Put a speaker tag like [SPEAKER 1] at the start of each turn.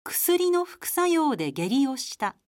[SPEAKER 1] 薬の副作用で下痢をした。